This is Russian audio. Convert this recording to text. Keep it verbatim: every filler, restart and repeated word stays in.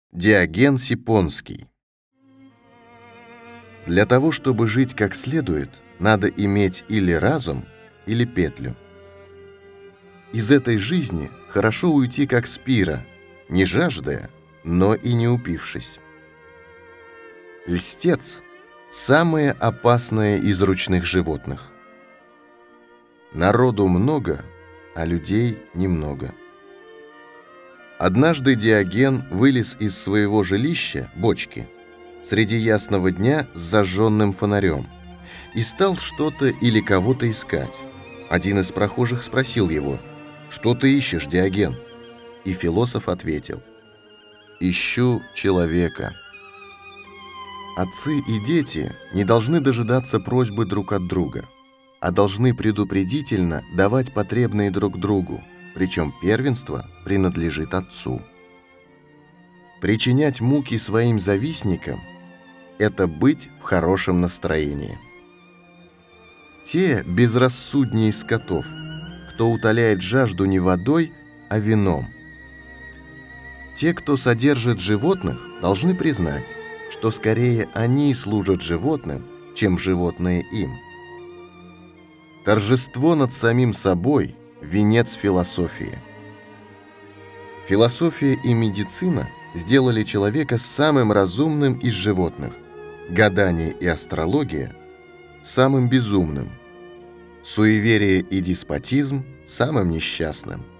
Диоген Сипонский. Для того, чтобы жить как следует, надо иметь или разум, или петлю. Из этой жизни хорошо уйти как с пира, не жаждая, но и не упившись. Льстец – самое опасное из ручных животных. Народу много, а людей немного. Однажды Диоген вылез из своего жилища, бочки, среди ясного дня с зажженным фонарем и стал что-то или кого-то искать. Один из прохожих спросил его: «Что ты ищешь, Диоген?» И философ ответил: «Ищу человека». Отцы и дети не должны дожидаться просьбы друг от друга, а должны предупредительно давать потребные друг другу, причем первенство принадлежит отцу. Причинять муки своим завистникам – это быть в хорошем настроении. Те безрассуднее скотов, кто утоляет жажду не водой, а вином. Те, кто содержит животных, должны признать, что скорее они служат животным, чем животные им. Торжество над самим собой – венец философии. Философия и медицина сделали человека самым разумным из животных, гадание и астрология – самым безумным, суеверие и деспотизм – самым несчастным.